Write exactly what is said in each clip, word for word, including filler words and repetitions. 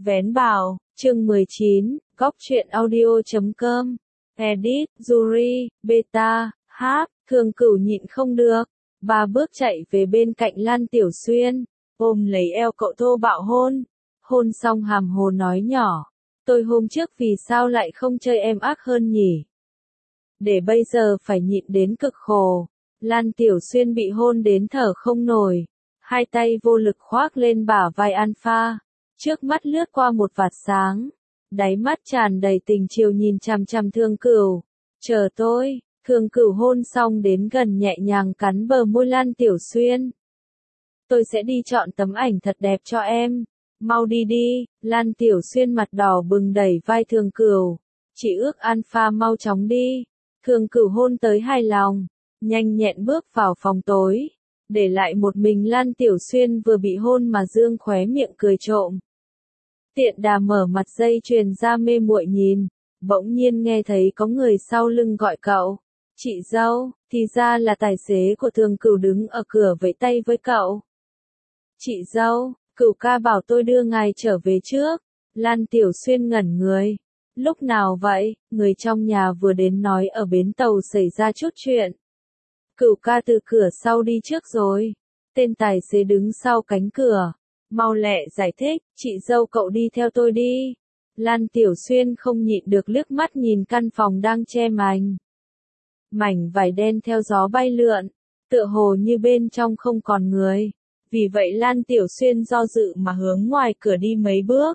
Vén Bào, chương mười chín, góc truyện audio chấm com, edit, Yuri, beta, hát, Thường Cửu nhịn không được, ba bước chạy về bên cạnh Lan Tiểu Xuyên, ôm lấy eo cậu thô bạo hôn, hôn xong hàm hồ nói nhỏ, tôi hôm trước vì sao lại không chơi em ác hơn nhỉ? Để bây giờ phải nhịn đến cực khổ, Lan Tiểu Xuyên bị hôn đến thở không nổi, hai tay vô lực khoác lên bả vai Alpha, trước mắt lướt qua một vạt sáng, đáy mắt tràn đầy tình chiều nhìn chằm chằm Thương Cửu, chờ tôi. Thương Cửu hôn xong đến gần nhẹ nhàng cắn bờ môi Lan Tiểu Xuyên. Tôi sẽ đi chọn tấm ảnh thật đẹp cho em. Mau đi đi, Lan Tiểu Xuyên mặt đỏ bừng đẩy vai Thương Cửu. Chỉ ước Alpha mau chóng đi. Thương Cửu hôn tới hài lòng, nhanh nhẹn bước vào phòng tối. Để lại một mình Lan Tiểu Xuyên vừa bị hôn mà dương khóe miệng cười trộm. Tiện đà mở mặt dây chuyền ra mê muội nhìn, bỗng nhiên nghe thấy có người sau lưng gọi cậu. Chị dâu, thì ra là tài xế của Thường Cửu đứng ở cửa vẫy tay với cậu. Chị dâu, Cửu ca bảo tôi đưa ngài trở về trước. Lan Tiểu Xuyên ngẩn người. Lúc nào vậy, người trong nhà vừa đến nói ở bến tàu xảy ra chút chuyện. Cửu ca từ cửa sau đi trước rồi. Tên tài xế đứng sau cánh cửa. Mau lẹ giải thích, chị dâu cậu đi theo tôi đi. Lan Tiểu Xuyên không nhịn được liếc mắt nhìn căn phòng đang che mành. Mảnh vải đen theo gió bay lượn, tựa hồ như bên trong không còn người. Vì vậy Lan Tiểu Xuyên do dự mà hướng ngoài cửa đi mấy bước.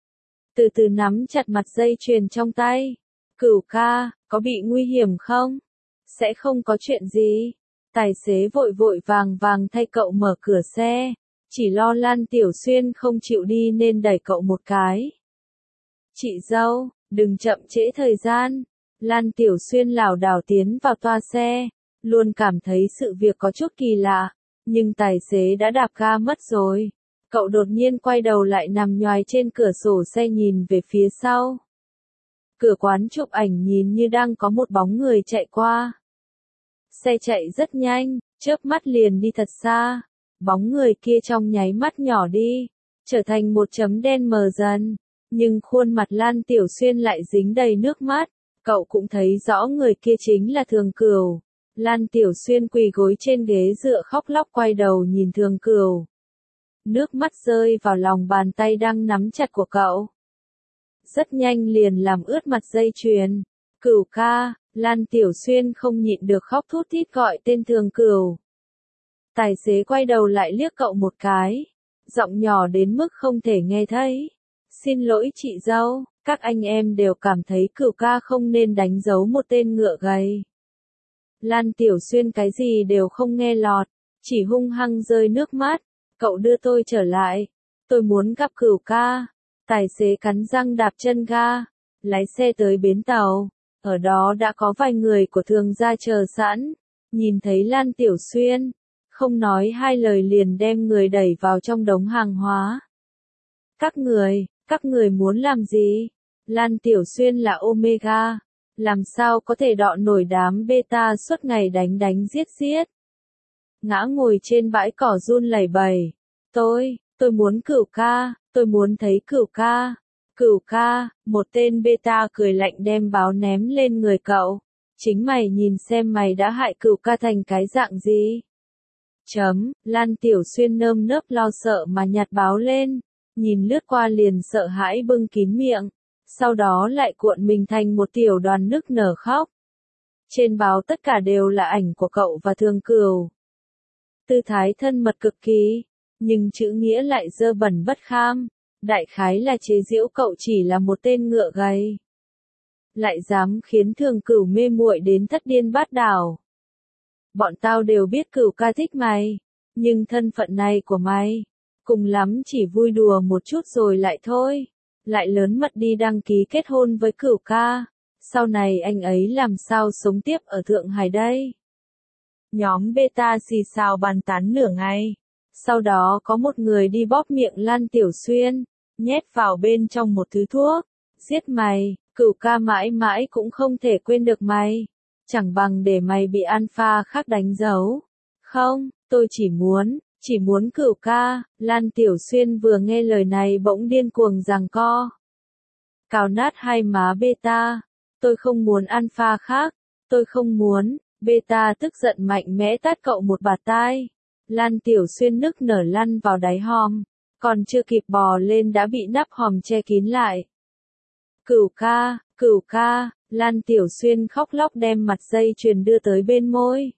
Từ từ nắm chặt mặt dây chuyền trong tay. Cửu ca, có bị nguy hiểm không? Sẽ không có chuyện gì. Tài xế vội vội vàng vàng thay cậu mở cửa xe. Chỉ lo Lan Tiểu Xuyên không chịu đi nên đẩy cậu một cái. Chị dâu, đừng chậm trễ thời gian. Lan Tiểu Xuyên lảo đảo tiến vào toa xe, luôn cảm thấy sự việc có chút kỳ lạ, nhưng tài xế đã đạp ga mất rồi. Cậu đột nhiên quay đầu lại nằm nhoài trên cửa sổ xe nhìn về phía sau. Cửa quán chụp ảnh nhìn như đang có một bóng người chạy qua. Xe chạy rất nhanh, chớp mắt liền đi thật xa. Bóng người kia trong nháy mắt nhỏ đi, trở thành một chấm đen mờ dần, nhưng khuôn mặt Lan Tiểu Xuyên lại dính đầy nước mắt. Cậu cũng thấy rõ người kia chính là Thường Cửu. Lan Tiểu Xuyên quỳ gối trên ghế dựa khóc lóc quay đầu nhìn Thường Cửu. Nước mắt rơi vào lòng bàn tay đang nắm chặt của cậu. Rất nhanh liền làm ướt mặt dây chuyền. Cửu ca, Lan Tiểu Xuyên không nhịn được khóc thút thít gọi tên Thường Cửu. Tài xế quay đầu lại liếc cậu một cái. Giọng nhỏ đến mức không thể nghe thấy. Xin lỗi chị dâu. Các anh em đều cảm thấy Cửu ca không nên đánh dấu một tên ngựa gầy. Lan Tiểu Xuyên cái gì đều không nghe lọt, chỉ hung hăng rơi nước mắt. Cậu đưa tôi trở lại. Tôi muốn gặp Cửu ca. Tài xế cắn răng đạp chân ga, lái xe tới bến tàu. Ở đó đã có vài người của Thường gia chờ sẵn. Nhìn thấy Lan Tiểu Xuyên, không nói hai lời liền đem người đẩy vào trong đống hàng hóa. Các người, các người muốn làm gì? Lan Tiểu Xuyên là Omega, làm sao có thể đọ nổi đám beta suốt ngày đánh đánh giết giết. Ngã ngồi trên bãi cỏ run lẩy bẩy. Tôi, tôi muốn Cửu ca, tôi muốn thấy Cửu ca. Cửu ca, một tên beta cười lạnh đem báo ném lên người cậu. Chính mày nhìn xem mày đã hại Cửu ca thành cái dạng gì. Chấm, Lan Tiểu Xuyên nơm nớp lo sợ mà nhặt báo lên, nhìn lướt qua liền sợ hãi bưng kín miệng. Sau đó lại cuộn mình thành một tiểu đoàn nức nở khóc. Trên báo tất cả đều là ảnh của cậu và Thường Cửu. Tư thái thân mật cực kỳ, nhưng chữ nghĩa lại dơ bẩn bất kham. Đại khái là chế giễu cậu chỉ là một tên ngựa gầy. Lại dám khiến Thường Cửu mê muội đến thất điên bát đảo. Bọn tao đều biết Cửu ca thích mày, nhưng thân phận này của mày, cùng lắm chỉ vui đùa một chút rồi lại thôi. Lại lớn mật đi đăng ký kết hôn với Cửu ca, sau này anh ấy làm sao sống tiếp ở Thượng Hải đây? Nhóm beta xì xào bàn tán nửa ngày, sau đó có một người đi bóp miệng Lan Tiểu Xuyên, nhét vào bên trong một thứ thuốc, giết mày, Cửu ca mãi mãi cũng không thể quên được mày, chẳng bằng để mày bị Alpha khác đánh dấu. Không, tôi chỉ muốn, Chỉ muốn Cửu ca, Lan Tiểu Xuyên vừa nghe lời này bỗng điên cuồng giằng co. Cào nát hai má Beta, tôi không muốn Alpha khác, tôi không muốn, Beta tức giận mạnh mẽ tát cậu một bạt tai. Lan Tiểu Xuyên nức nở lăn vào đáy hòm, còn chưa kịp bò lên đã bị nắp hòm che kín lại. Cửu ca, Cửu ca, Lan Tiểu Xuyên khóc lóc đem mặt dây chuyền đưa tới bên môi.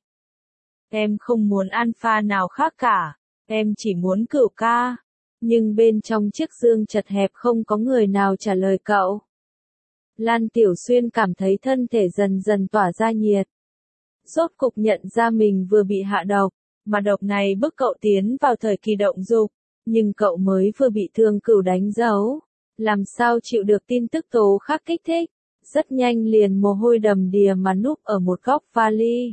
Em không muốn Alpha nào khác cả, em chỉ muốn Cửu ca. Nhưng bên trong chiếc giường chật hẹp không có người nào trả lời cậu. Lan Tiểu Xuyên cảm thấy thân thể dần dần tỏa ra nhiệt. Rốt cục nhận ra mình vừa bị hạ độc, mà độc này bức cậu tiến vào thời kỳ động dục, nhưng cậu mới vừa bị Thương Cửu đánh dấu, làm sao chịu được tin tức tố khắc kích thích, rất nhanh liền mồ hôi đầm đìa mà núp ở một góc vali.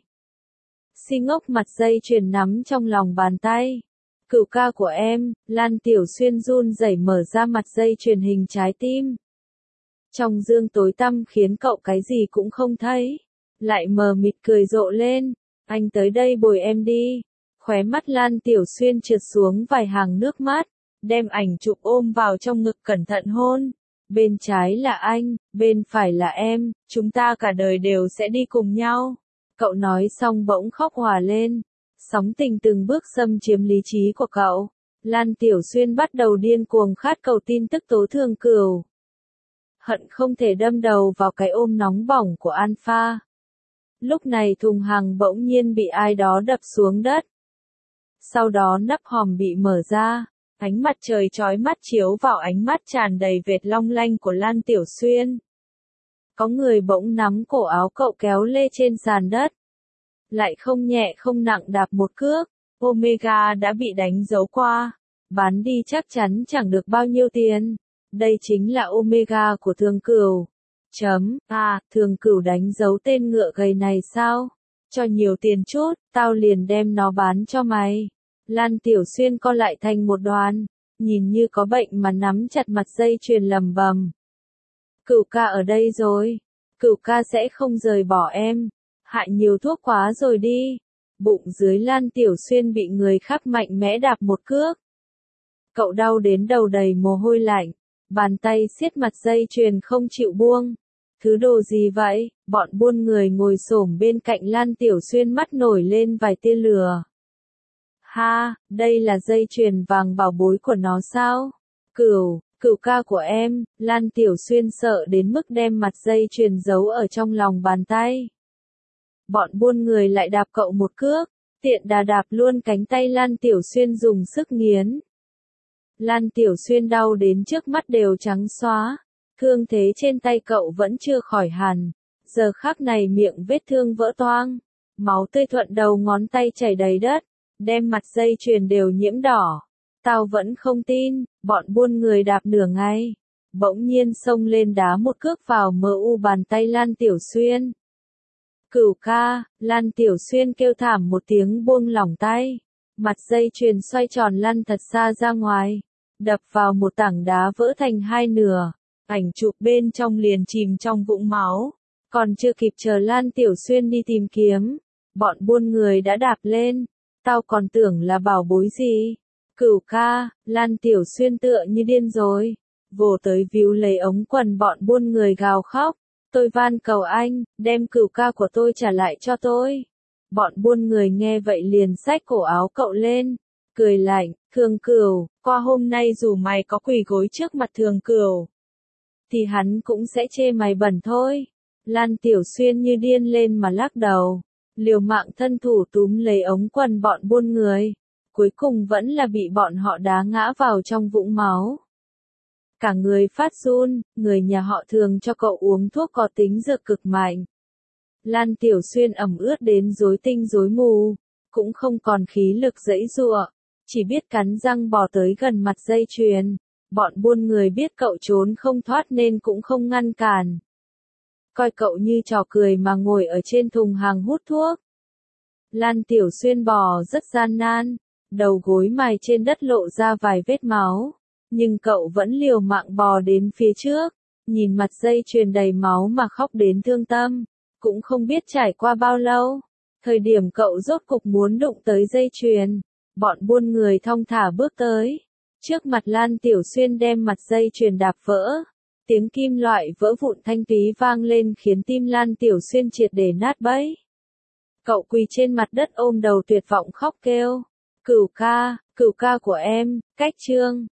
Si ngốc mặt dây chuyền nắm trong lòng bàn tay. Cửu ca của em, Lan Tiểu Xuyên run rẩy mở ra mặt dây chuyền hình trái tim. Trong dương tối tăm khiến cậu cái gì cũng không thấy. Lại mờ mịt cười rộ lên. Anh tới đây bồi em đi. Khóe mắt Lan Tiểu Xuyên trượt xuống vài hàng nước mắt. Đem ảnh chụp ôm vào trong ngực cẩn thận hôn. Bên trái là anh, bên phải là em, chúng ta cả đời đều sẽ đi cùng nhau. Cậu nói xong bỗng khóc òa lên. Sóng tình từng bước xâm chiếm lý trí của cậu. Lan Tiểu Xuyên bắt đầu điên cuồng khát cầu tin tức tố Thương Cửu. Hận không thể đâm đầu vào cái ôm nóng bỏng của Alpha. Lúc này thùng hàng bỗng nhiên bị ai đó đập xuống đất. Sau đó nắp hòm bị mở ra, ánh mặt trời chói mắt chiếu vào ánh mắt tràn đầy vệt long lanh của Lan Tiểu Xuyên. Có người bỗng nắm cổ áo cậu kéo lê trên sàn đất. Lại không nhẹ không nặng đạp một cước, Omega đã bị đánh dấu qua. Bán đi chắc chắn chẳng được bao nhiêu tiền. Đây chính là Omega của Thương Cửu. Chấm, à, Thương Cửu đánh dấu tên ngựa gầy này sao? Cho nhiều tiền chút, tao liền đem nó bán cho mày. Lan Tiểu Xuyên co lại thành một đoàn, nhìn như có bệnh mà nắm chặt mặt dây chuyền lầm bầm. Cửu ca ở đây rồi. Cửu ca sẽ không rời bỏ em. Hại nhiều thuốc quá rồi đi. Bụng dưới Lan Tiểu Xuyên bị người khác mạnh mẽ đạp một cước. Cậu đau đến đầu đầy mồ hôi lạnh. Bàn tay siết mặt dây chuyền không chịu buông. Thứ đồ gì vậy? Bọn buôn người ngồi xổm bên cạnh Lan Tiểu Xuyên mắt nổi lên vài tia lửa. Ha, đây là dây chuyền vàng bảo bối của nó sao? Cửu, Cửu ca của em, Lan Tiểu Xuyên sợ đến mức đem mặt dây chuyền giấu ở trong lòng bàn tay. Bọn buôn người lại đạp cậu một cước, tiện đà đạp luôn cánh tay Lan Tiểu Xuyên dùng sức nghiến. Lan Tiểu Xuyên đau đến trước mắt đều trắng xóa, thương thế trên tay cậu vẫn chưa khỏi hẳn, giờ khắc này miệng vết thương vỡ toang, máu tươi thuận đầu ngón tay chảy đầy đất, đem mặt dây chuyền đều nhiễm đỏ. Tao vẫn không tin, bọn buôn người đạp nửa ngày, bỗng nhiên xông lên đá một cước vào mờ u bàn tay Lan Tiểu Xuyên. Cửu ca, Lan Tiểu Xuyên kêu thảm một tiếng buông lỏng tay, mặt dây chuyền xoay tròn lăn thật xa ra ngoài, đập vào một tảng đá vỡ thành hai nửa, ảnh chụp bên trong liền chìm trong vũng máu, còn chưa kịp chờ Lan Tiểu Xuyên đi tìm kiếm, bọn buôn người đã đạp lên, tao còn tưởng là bảo bối gì. Cửu ca, Lan Tiểu Xuyên tựa như điên rồi, vồ tới víu lấy ống quần bọn buôn người gào khóc, tôi van cầu anh, đem cửu ca của tôi trả lại cho tôi. Bọn buôn người nghe vậy liền xách cổ áo cậu lên, cười lạnh, Thương Cửu, qua hôm nay dù mày có quỳ gối trước mặt Thương Cửu, thì hắn cũng sẽ chê mày bẩn thôi. Lan Tiểu Xuyên như điên lên mà lắc đầu, liều mạng thân thủ túm lấy ống quần bọn buôn người. Cuối cùng vẫn là bị bọn họ đá ngã vào trong vũng máu. Cả người phát run, người nhà họ thường cho cậu uống thuốc có tính dược cực mạnh. Lan Tiểu Xuyên ẩm ướt đến rối tinh rối mù, cũng không còn khí lực giãy giụa, chỉ biết cắn răng bò tới gần mặt dây chuyền. Bọn buôn người biết cậu trốn không thoát nên cũng không ngăn cản. Coi cậu như trò cười mà ngồi ở trên thùng hàng hút thuốc. Lan Tiểu Xuyên bò rất gian nan. Đầu gối mài trên đất lộ ra vài vết máu, nhưng cậu vẫn liều mạng bò đến phía trước, nhìn mặt dây chuyền đầy máu mà khóc đến thương tâm, cũng không biết trải qua bao lâu, thời điểm cậu rốt cục muốn đụng tới dây chuyền, Bọn buôn người thong thả bước tới. Trước mặt Lan Tiểu Xuyên đem mặt dây chuyền đạp vỡ. Tiếng kim loại vỡ vụn thanh thúy vang lên khiến tim Lan Tiểu Xuyên triệt để nát bấy. Cậu quỳ trên mặt đất ôm đầu tuyệt vọng khóc kêu. Cửu ca, cửu ca của em, Cách Trương.